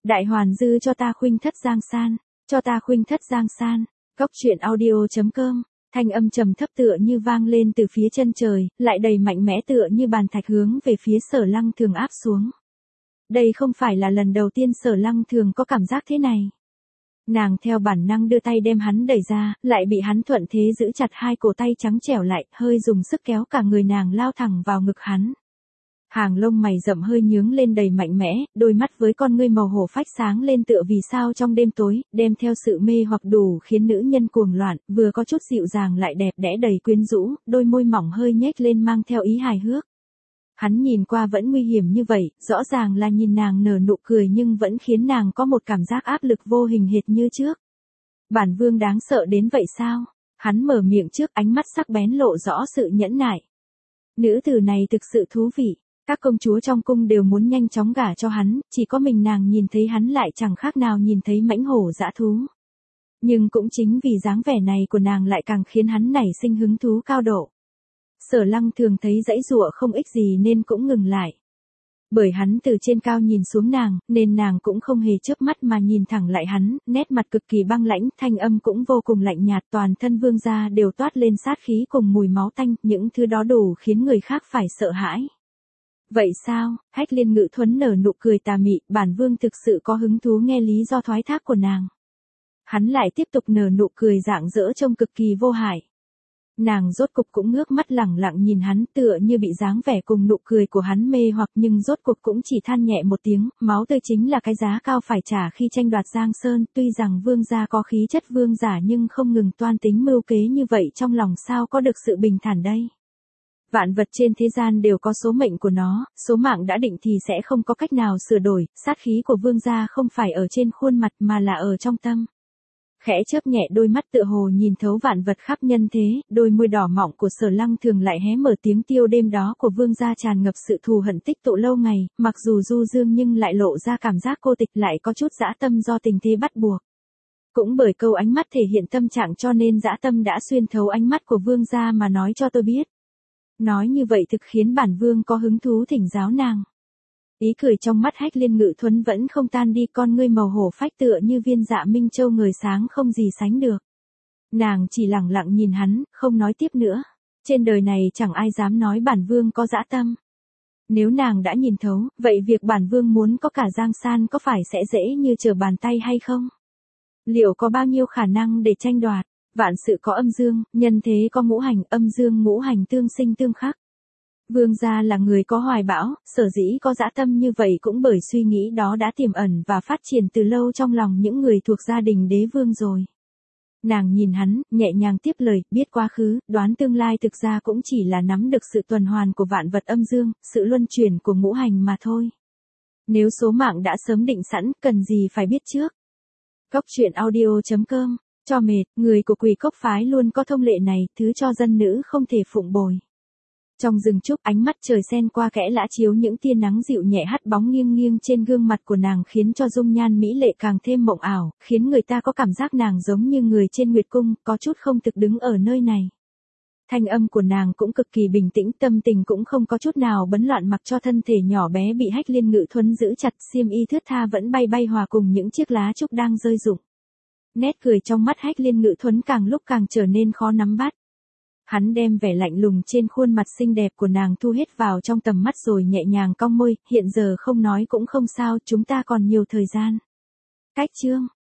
Đại Hoàn Dư cho ta khuynh thất Giang San, cho ta khuynh thất Giang San. Cốc truyện audio.com, thanh âm trầm thấp tựa như vang lên từ phía chân trời, lại đầy mạnh mẽ tựa như bàn thạch hướng về phía Sở Lăng Thường áp xuống. Đây không phải là lần đầu tiên Sở Lăng Thường có cảm giác thế này. Nàng theo bản năng đưa tay đem hắn đẩy ra, lại bị hắn thuận thế giữ chặt hai cổ tay trắng trẻo lại, hơi dùng sức kéo cả người nàng lao thẳng vào ngực hắn. Hàng lông mày rậm hơi nhướng lên đầy mạnh mẽ, đôi mắt với con ngươi màu hổ phách sáng lên tựa vì sao trong đêm tối, đem theo sự mê hoặc đủ khiến nữ nhân cuồng loạn, vừa có chút dịu dàng lại đẹp đẽ đầy quyến rũ, đôi môi mỏng hơi nhếch lên mang theo ý hài hước. Hắn nhìn qua vẫn nguy hiểm như vậy, rõ ràng là nhìn nàng nở nụ cười nhưng vẫn khiến nàng có một cảm giác áp lực vô hình hệt như trước. Bản vương đáng sợ đến vậy sao? Hắn mở miệng trước, ánh mắt sắc bén lộ rõ sự nhẫn nại. Nữ tử này thực sự thú vị. Các công chúa trong cung đều muốn nhanh chóng gả cho hắn, chỉ có mình nàng nhìn thấy hắn lại chẳng khác nào nhìn thấy mãnh hổ dã thú. Nhưng cũng chính vì dáng vẻ này của nàng lại càng khiến hắn nảy sinh hứng thú cao độ. Sở Lăng Thường thấy dãy dụa không ích gì nên cũng ngừng lại. Bởi hắn từ trên cao nhìn xuống nàng, nên nàng cũng không hề chớp mắt mà nhìn thẳng lại hắn, nét mặt cực kỳ băng lãnh, thanh âm cũng vô cùng lạnh nhạt, toàn thân vương gia đều toát lên sát khí cùng mùi máu tanh, những thứ đó đủ khiến người khác phải sợ hãi. Vậy sao? Hách Liên Ngự Thuấn nở nụ cười tà mị, bản vương thực sự có hứng thú nghe lý do thoái thác của nàng. Hắn lại tiếp tục nở nụ cười rạng rỡ trông cực kỳ vô hại. Nàng rốt cục cũng ngước mắt lẳng lặng nhìn hắn tựa như bị dáng vẻ cùng nụ cười của hắn mê hoặc nhưng rốt cục cũng chỉ than nhẹ một tiếng, máu tươi chính là cái giá cao phải trả khi tranh đoạt Giang Sơn, tuy rằng vương gia có khí chất vương giả nhưng không ngừng toan tính mưu kế như vậy trong lòng sao có được sự bình thản đây. Vạn vật trên thế gian đều có số mệnh của nó, số mạng đã định thì sẽ không có cách nào sửa đổi, sát khí của vương gia không phải ở trên khuôn mặt mà là ở trong tâm. Khẽ chớp nhẹ đôi mắt tựa hồ nhìn thấu vạn vật khắp nhân thế, đôi môi đỏ mọng của Sở Lăng Thường lại hé mở tiếng tiêu đêm đó của vương gia tràn ngập sự thù hận tích tụ lâu ngày, mặc dù du dương nhưng lại lộ ra cảm giác cô tịch lại có chút dã tâm do tình thế bắt buộc. Cũng bởi câu ánh mắt thể hiện tâm trạng cho nên dã tâm đã xuyên thấu ánh mắt của vương gia mà nói cho tôi biết. Nói như vậy thực khiến bản vương có hứng thú thỉnh giáo nàng. Ý cười trong mắt Hách Liên Ngự Thuấn vẫn không tan đi, con ngươi màu hổ phách tựa như viên dạ minh châu người sáng không gì sánh được. Nàng chỉ lặng lặng nhìn hắn, không nói tiếp nữa. Trên đời này chẳng ai dám nói bản vương có dã tâm. Nếu nàng đã nhìn thấu, vậy việc bản vương muốn có cả Giang San có phải sẽ dễ như trở bàn tay hay không? Liệu có bao nhiêu khả năng để tranh đoạt? Vạn sự có âm dương, nhân thế có ngũ hành, âm dương ngũ hành tương sinh tương khắc. Vương gia là người có hoài bão, sở dĩ có dã tâm như vậy cũng bởi suy nghĩ đó đã tiềm ẩn và phát triển từ lâu trong lòng những người thuộc gia đình đế vương rồi. Nàng nhìn hắn, nhẹ nhàng tiếp lời, biết quá khứ, đoán tương lai thực ra cũng chỉ là nắm được sự tuần hoàn của vạn vật âm dương, sự luân chuyển của ngũ hành mà thôi. Nếu số mạng đã sớm định sẵn, cần gì phải biết trước. Cốc truyện audio.com, cho mệt, người của Quỷ Cốc phái luôn có thông lệ này, thứ cho dân nữ không thể phụng bồi. Trong rừng trúc, ánh mắt trời xen qua kẽ lã chiếu những tia nắng dịu nhẹ hắt bóng nghiêng nghiêng trên gương mặt của nàng khiến cho dung nhan mỹ lệ càng thêm mộng ảo, khiến người ta có cảm giác nàng giống như người trên nguyệt cung, có chút không thực đứng ở nơi này. Thanh âm của nàng cũng cực kỳ bình tĩnh, tâm tình cũng không có chút nào bấn loạn, mặc cho thân thể nhỏ bé bị Hách Liên Ngự Thuấn giữ chặt, xiêm y thướt tha vẫn bay bay hòa cùng những chiếc lá trúc đang rơi rụng. Nét cười trong mắt Hách Liên Ngự Thuấn càng lúc càng trở nên khó nắm bắt. Hắn đem vẻ lạnh lùng trên khuôn mặt xinh đẹp của nàng thu hết vào trong tầm mắt rồi nhẹ nhàng cong môi, hiện giờ không nói cũng không sao, chúng ta còn nhiều thời gian. Cách chương